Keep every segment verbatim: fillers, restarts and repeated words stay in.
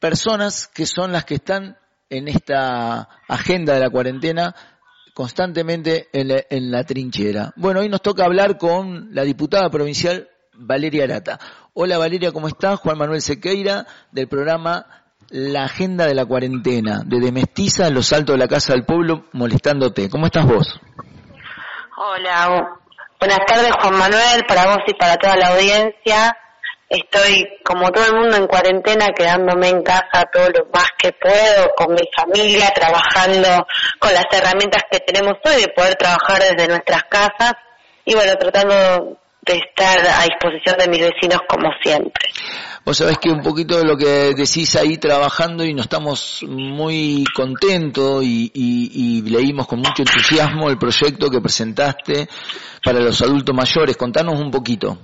personas que son las que están en esta agenda de la cuarentena constantemente en la, en la trinchera. Bueno, hoy nos toca hablar con la diputada provincial Valeria Arata. Hola Valeria, ¿cómo estás? Juan Manuel Sequeira, del programa La Agenda de la Cuarentena, de Mestiza en los Altos de la Casa del Pueblo, molestándote. ¿Cómo estás vos? Hola, buenas tardes Juan Manuel, para vos y para toda la audiencia. Estoy, como todo el mundo, en cuarentena, quedándome en casa todo lo más que puedo, con mi familia, trabajando con las herramientas que tenemos hoy, de poder trabajar desde nuestras casas, y bueno, tratando de estar a disposición de mis vecinos como siempre. Vos sabés que un poquito de lo que decís ahí trabajando, y nos estamos muy contentos y, y, y leímos con mucho entusiasmo el proyecto que presentaste para los adultos mayores. Contanos un poquito.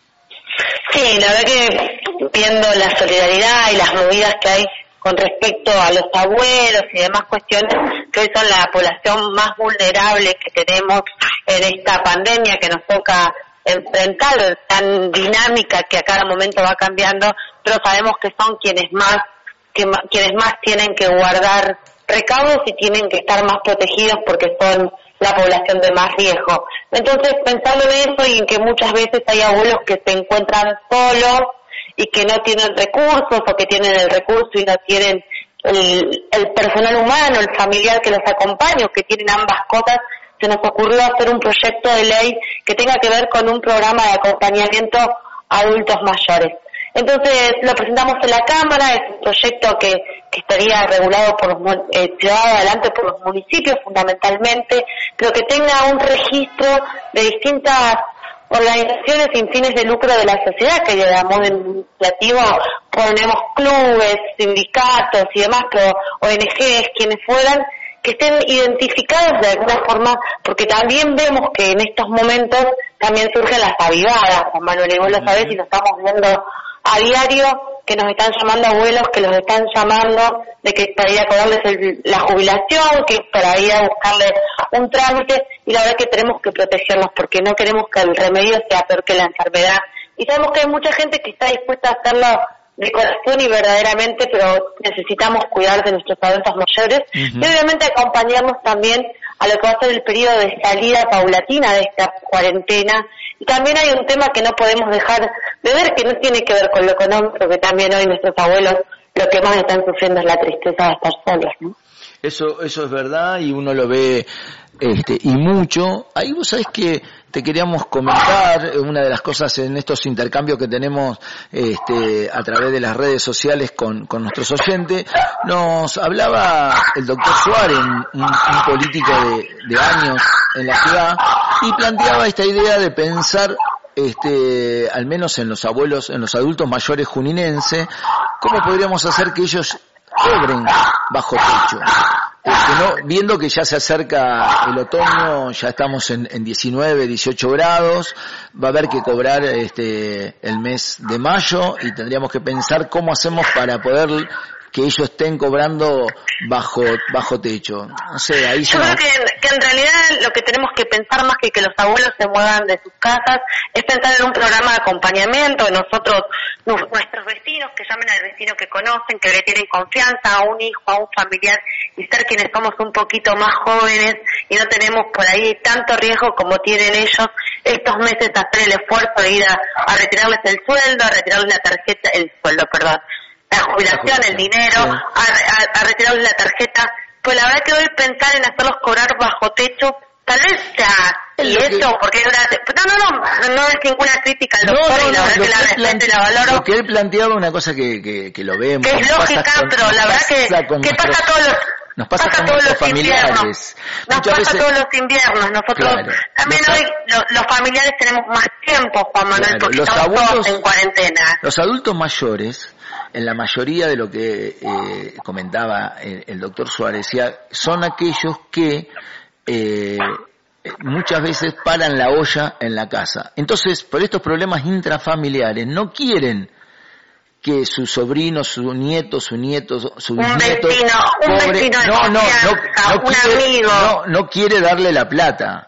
Sí, la verdad que viendo la solidaridad y las movidas que hay con respecto a los abuelos y demás cuestiones, que hoy son la población más vulnerable que tenemos en esta pandemia que nos toca enfrentar, tan dinámica que a cada momento va cambiando, pero sabemos que son quienes más, que, quienes más tienen que guardar recaudos y tienen que estar más protegidos porque son la población de más riesgo. Entonces, pensando en eso y en que muchas veces hay abuelos que se encuentran solos y que no tienen recursos, o que tienen el recurso y no tienen el, el personal humano, el familiar que los acompañe, o que tienen ambas cosas, se nos ocurrió hacer un proyecto de ley que tenga que ver con un programa de acompañamiento a adultos mayores. Entonces lo presentamos en la Cámara, es un proyecto que, que estaría regulado por los, eh, llevado adelante por los municipios fundamentalmente, pero que tenga un registro de distintas organizaciones sin fines de lucro de la sociedad, que de modo iniciativo ponemos clubes, sindicatos y demás, pero O N Ges, quienes fueran, que estén identificados de alguna forma, porque también vemos que en estos momentos también surgen las avivadas, Juan Manuel, y vos lo sabés y lo estamos viendo a diario, que nos están llamando abuelos, que los están llamando de que para ir a cobrarles el, la jubilación, que para ir a buscarles un trámite, y la verdad que tenemos que protegernos porque no queremos que el remedio sea peor que la enfermedad, y sabemos que hay mucha gente que está dispuesta a hacerlo de corazón y verdaderamente, pero necesitamos cuidar de nuestros adultos mayores, uh-huh. y obviamente acompañarnos también a lo que va a ser el periodo de salida paulatina de esta cuarentena. Y también hay un tema que no podemos dejar de ver, que no tiene que ver con lo económico, que también hoy nuestros abuelos lo que más están sufriendo es la tristeza de estar solos, ¿no? Eso, eso es verdad, y uno lo ve, este, y mucho. Ahí vos sabés que te queríamos comentar una de las cosas en estos intercambios que tenemos, este, a través de las redes sociales con, con nuestros oyentes. Nos hablaba el doctor Suárez, un, un político de, de años en la ciudad, y planteaba esta idea de pensar, este, al menos en los abuelos, en los adultos mayores juninenses, cómo podríamos hacer que ellos cobren bajo techo. Este, no, viendo que ya se acerca el otoño, ya estamos en, en diecinueve, dieciocho grados, va a haber que cobrar este el mes de mayo, y tendríamos que pensar cómo hacemos para poder que ellos estén cobrando bajo bajo techo. No sé, ahí Yo creo que, que en realidad lo que tenemos que pensar, más que que los abuelos se muevan de sus casas, es pensar en un programa de acompañamiento. Nosotros, nuestros vecinos, que llamen al vecino que conocen, que le tienen confianza, a un hijo, a un familiar, y ser quienes somos un poquito más jóvenes y no tenemos por ahí tanto riesgo como tienen ellos, estos meses hacer el esfuerzo de ir a, a retirarles el sueldo, a retirarles la tarjeta, el sueldo, perdón, la jubilación, el dinero, sí. a, a, a retirarles la tarjeta. Pues la verdad que hoy pensar en hacerlos cobrar bajo techo, tal vez ya, y eso, que... porque durante, no, no, no, no es ninguna crítica al doctor, no, no, y la verdad que, que la respeto y la valoro. Lo que él planteaba, una cosa que, que, que lo vemos. Que es lógica, con, pero la verdad que, que pasa todos los... Nos pasa, pasa con todos los familiares. Inviernos. Nos Muchas pasa veces... todos los inviernos. Nosotros claro. también los, hoy lo, los familiares tenemos más tiempo, Juan Manuel, claro. porque los estamos abuelos, todos en cuarentena. Los adultos mayores, en la mayoría de lo que eh, comentaba el, el doctor Suárez, decía, son aquellos que eh, muchas veces paran la olla en la casa. Entonces, por estos problemas intrafamiliares, no quieren que su sobrino, su nieto, su nieto, su un bisnieto vecino, un cobre, vecino de no, no, no, no, un quiere, amigo. no, no quiere darle la plata.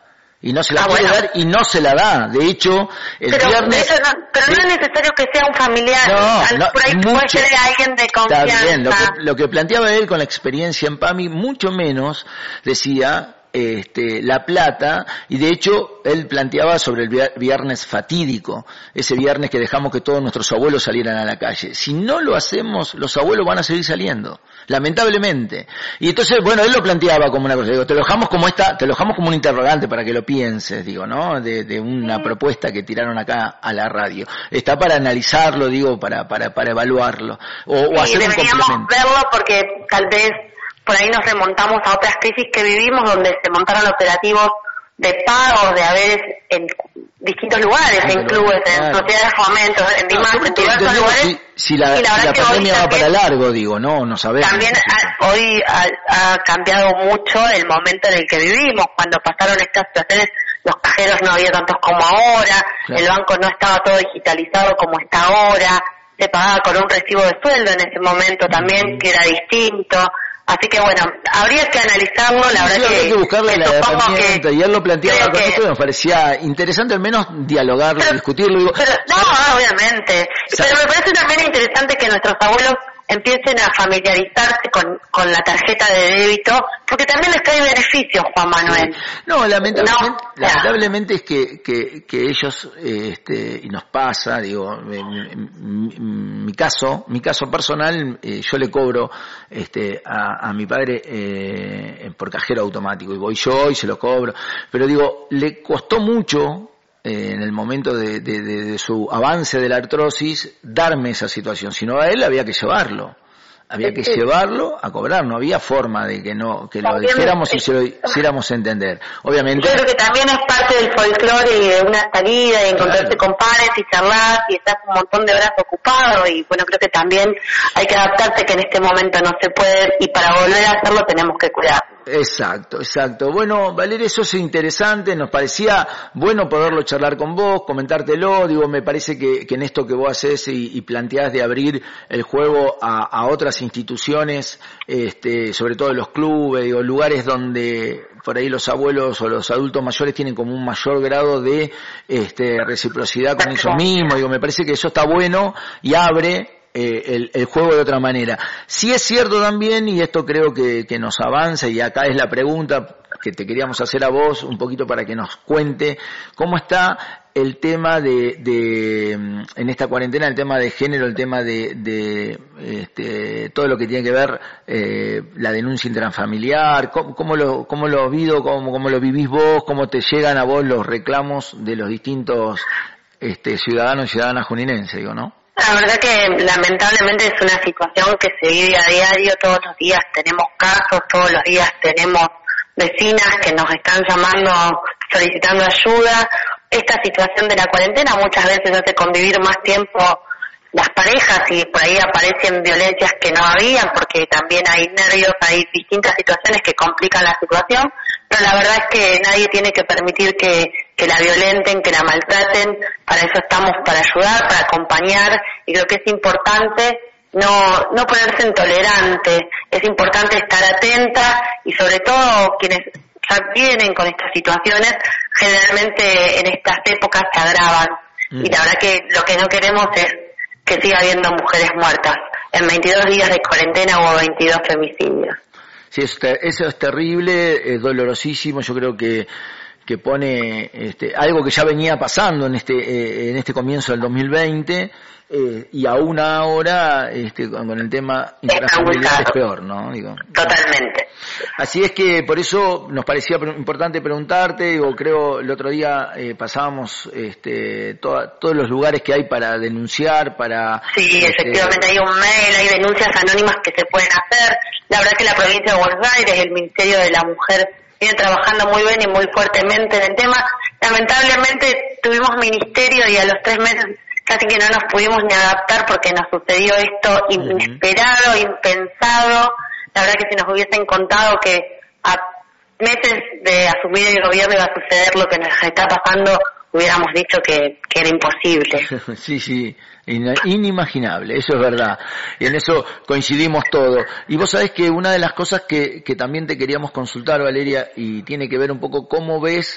Y no se la ah, quiere bueno. dar y no se la da. De hecho, el pero, viernes... Eso no, pero no es necesario que sea un familiar. No, no, por ahí mucho, puede ser alguien de confianza. Está bien, lo que, lo que planteaba él con la experiencia en PAMI, mucho menos decía... Este, La Plata, y de hecho él planteaba sobre el viernes fatídico, ese viernes que dejamos que todos nuestros abuelos salieran a la calle. Si no lo hacemos, los abuelos van a seguir saliendo, lamentablemente. Y entonces, bueno, él lo planteaba como una cosa, digo, te lo dejamos como esta, te lo dejamos como un interrogante para que lo pienses, digo, ¿no? De, de una sí. propuesta que tiraron acá a la radio. Está para analizarlo, digo, para, para, para evaluarlo. O, sí, o hacer un deberíamos complemento. verlo porque tal vez por ahí nos remontamos a otras crisis que vivimos donde se montaron operativos de pagos de haberes en distintos lugares, sí, en clubes, claro. en sociedades de fomento, en demás, no, en diversos lugares. Si, si la, si la pandemia va para largo, digo, no, no sabemos. También ha, hoy ha, ha cambiado mucho el momento en el que vivimos. Cuando pasaron estas situaciones, los cajeros no había tantos como ahora, claro. el banco no estaba todo digitalizado como está ahora, se pagaba con un recibo de sueldo en ese momento también, mm. que era distinto. Así que bueno, habría que analizarlo, la sí, verdad sí, que... Hay que buscarle la herramienta, que, y él lo planteaba con que, esto, me parecía interesante al menos dialogarlo, pero, discutirlo. Digo, pero, no, obviamente, ¿sabes? Pero me parece también interesante que nuestros abuelos empiecen a familiarizarse con, con la tarjeta de débito, porque también les trae beneficios, Juan Manuel. No, lamentablemente, no, lamentablemente es que, que, que ellos, este, y nos pasa, digo, mi, mi, mi caso, mi caso personal, eh, yo le cobro este, a, a mi padre eh, por cajero automático, y voy yo y se lo cobro, pero digo, le costó mucho, Eh, en el momento de, de, de, de su avance de la artrosis, darme esa situación, sino a él había que llevarlo, había que sí. llevarlo a cobrar, no había forma de que no que también, lo dijéramos y se lo hiciéramos entender. Obviamente. Yo creo que también es parte del folclore y de una salida y encontrarse claro. con pares y charlar y estás un montón de horas ocupado y bueno, creo que también hay que adaptarse que en este momento no se puede y para volver a hacerlo tenemos que cuidar. Exacto, exacto. Bueno, Valeria, eso es interesante, nos parecía bueno poderlo charlar con vos, comentártelo, digo, me parece que, que en esto que vos haces y, y planteás de abrir el juego a, a otras instituciones, este, sobre todo los clubes, digo, lugares donde por ahí los abuelos o los adultos mayores tienen como un mayor grado de este, reciprocidad con ellos mismos, digo, me parece que eso está bueno y abre Eh, el, el juego de otra manera. Sí es cierto también, y esto creo que, que nos avanza, y acá es la pregunta que te queríamos hacer a vos, un poquito para que nos cuente cómo está el tema de, de en esta cuarentena, el tema de género, el tema de, de este, todo lo que tiene que ver eh, la denuncia intrafamiliar, cómo, cómo lo cómo lo vivo, cómo, cómo lo vivís vos, cómo te llegan a vos los reclamos de los distintos este, ciudadanos y ciudadanas juninenses, digo, ¿no? La verdad que lamentablemente es una situación que se vive a diario, todos los días tenemos casos, todos los días tenemos vecinas que nos están llamando solicitando ayuda. Esta situación de la cuarentena muchas veces hace convivir más tiempo las parejas y por ahí aparecen violencias que no habían porque también hay nervios, hay distintas situaciones que complican la situación, pero la verdad es que nadie tiene que permitir que, que la violenten, que la maltraten, para eso estamos, para ayudar, para acompañar, y creo que es importante no, no ponerse intolerante, es importante estar atenta y sobre todo quienes ya vienen con estas situaciones, generalmente en estas épocas se agravan, mm. y la verdad que lo que no queremos es que siga habiendo mujeres muertas. En veintidós días de cuarentena hubo veintidós femicidios. Sí, eso, eso es terrible, es dolorosísimo, yo creo que que pone este, algo que ya venía pasando en este eh, en este comienzo del dos mil veinte eh, y aún ahora este, con el tema intrafamiliar es peor, ¿no? Digo, totalmente. Así es que por eso nos parecía importante preguntarte, digo, creo el otro día eh, pasábamos este, toda, todos los lugares que hay para denunciar, para... Sí, este, efectivamente hay un mail, hay denuncias anónimas que se pueden hacer. La verdad que la provincia de Buenos Aires, el Ministerio de la Mujer viene trabajando muy bien y muy fuertemente en el tema. Lamentablemente tuvimos ministerio y a los tres meses casi que no nos pudimos ni adaptar porque nos sucedió esto inesperado, impensado. La verdad que si nos hubiesen contado que a meses de asumir el gobierno iba a suceder lo que nos está pasando, hubiéramos dicho que, que era imposible. Sí, sí, inimaginable, eso es verdad. Y en eso coincidimos todos. Y vos sabés que una de las cosas que, que también te queríamos consultar, Valeria, y tiene que ver un poco cómo ves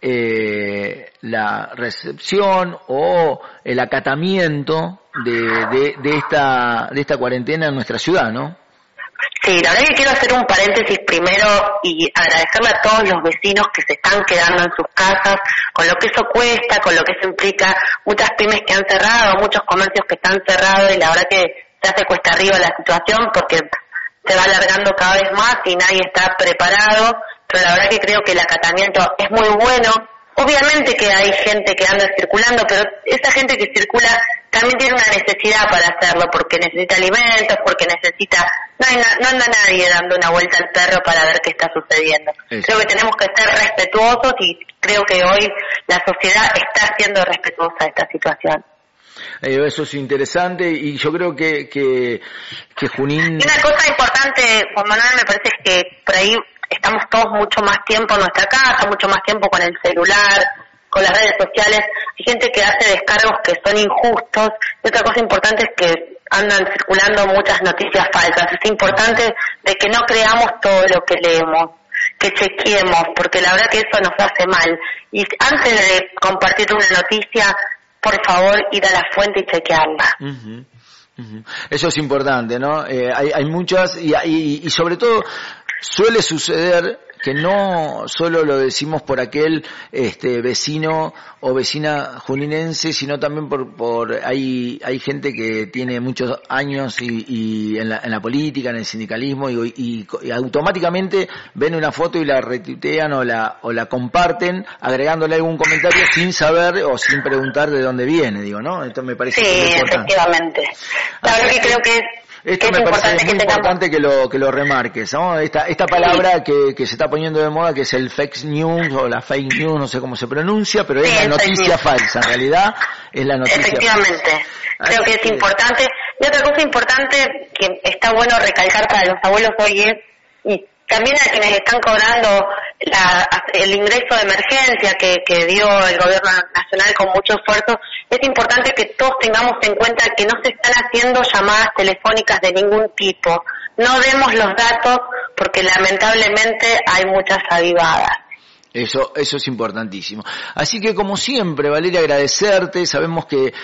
eh, la recepción o el acatamiento de, de, de esta de esta cuarentena en nuestra ciudad, ¿no? Sí, la verdad que quiero hacer un paréntesis primero y agradecerle a todos los vecinos que se están quedando en sus casas, con lo que eso cuesta, con lo que eso implica, muchas pymes que han cerrado, muchos comercios que están cerrados, y la verdad que se hace cuesta arriba la situación porque se va alargando cada vez más y nadie está preparado, pero la verdad que creo que el acatamiento es muy bueno. Obviamente que hay gente que anda circulando, pero esa gente que circula también tiene una necesidad para hacerlo, porque necesita alimentos, porque necesita... No, hay na... no anda nadie dando una vuelta al perro para ver qué está sucediendo. Eso. Creo que tenemos que ser respetuosos y creo que hoy la sociedad está siendo respetuosa de esta situación. Eh, eso es interesante y yo creo que, que, que Junín... Y una cosa importante, Juan Manuel, me parece que por ahí estamos todos mucho más tiempo en nuestra casa, mucho más tiempo con el celular, con las redes sociales. Hay gente que hace descargos que son injustos. Y otra cosa importante es que andan circulando muchas noticias falsas. Es importante de que no creamos todo lo que leemos, que chequeemos, porque la verdad que eso nos hace mal. Y antes de compartir una noticia, por favor, ir a la fuente y chequearla. Uh-huh. Uh-huh. Eso es importante, ¿no? Eh, hay, hay muchas y, y, y sobre todo suele suceder que no solo lo decimos por aquel este vecino o vecina juninense, sino también por por hay hay gente que tiene muchos años y, y en la en la política, en el sindicalismo y, y, y automáticamente ven una foto y la retuitean o la o la comparten agregándole algún comentario sin saber o sin preguntar de dónde viene, digo, ¿no? Esto me parece sí, muy importante. Efectivamente. La verdad que creo que Esto me parece muy importante que lo que lo remarques, ¿no? Esta esta palabra que que se está poniendo de moda, que es el fake news o la fake news, no sé cómo se pronuncia, pero es sí, la noticia falsa, en realidad es la noticia Efectivamente, falsa. Creo que es importante. Y otra cosa importante que está bueno recalcar para los abuelos hoy es, y también a quienes están cobrando la, el ingreso de emergencia que, que dio el gobierno nacional con mucho esfuerzo, es importante que todos tengamos en cuenta que no se están haciendo llamadas telefónicas de ningún tipo. No demos los datos porque lamentablemente hay muchas avivadas. Eso, eso es importantísimo. Así que como siempre, Valeria, agradecerte. Sabemos que,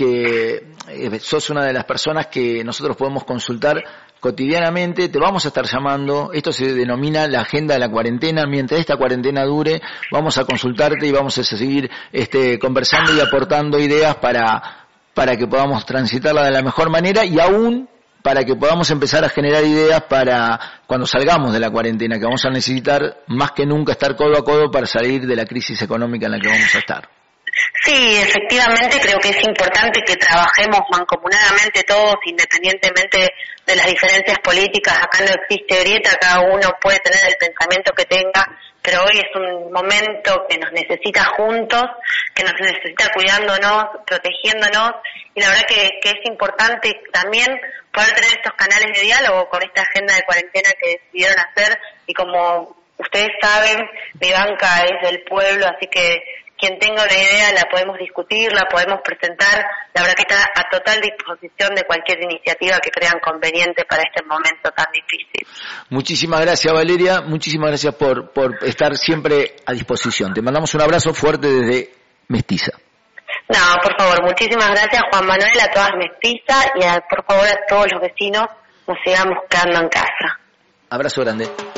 que sos una de las personas que nosotros podemos consultar cotidianamente. Te vamos a estar llamando. Esto se denomina la agenda de la cuarentena. Mientras esta cuarentena dure, vamos a consultarte y vamos a seguir este, conversando y aportando ideas para, para que podamos transitarla de la mejor manera y aún para que podamos empezar a generar ideas para cuando salgamos de la cuarentena, que vamos a necesitar más que nunca estar codo a codo para salir de la crisis económica en la que vamos a estar. Sí, efectivamente creo que es importante que trabajemos mancomunadamente todos, independientemente de las diferencias políticas. Acá no existe grieta, cada uno puede tener el pensamiento que tenga, pero hoy es un momento que nos necesita juntos, que nos necesita cuidándonos, protegiéndonos, y la verdad que, que es importante también poder tener estos canales de diálogo con esta agenda de cuarentena que decidieron hacer, y como ustedes saben, mi banca es del pueblo, así que quien tenga una idea la podemos discutir, la podemos presentar. La verdad que está a total disposición de cualquier iniciativa que crean conveniente para este momento tan difícil. Muchísimas gracias, Valeria. Muchísimas gracias por, por estar siempre a disposición. Te mandamos un abrazo fuerte desde Mestiza. No, por favor, muchísimas gracias, Juan Manuel, a todas Mestiza y a, por favor a todos los vecinos, nos sigamos quedando en casa. Abrazo grande.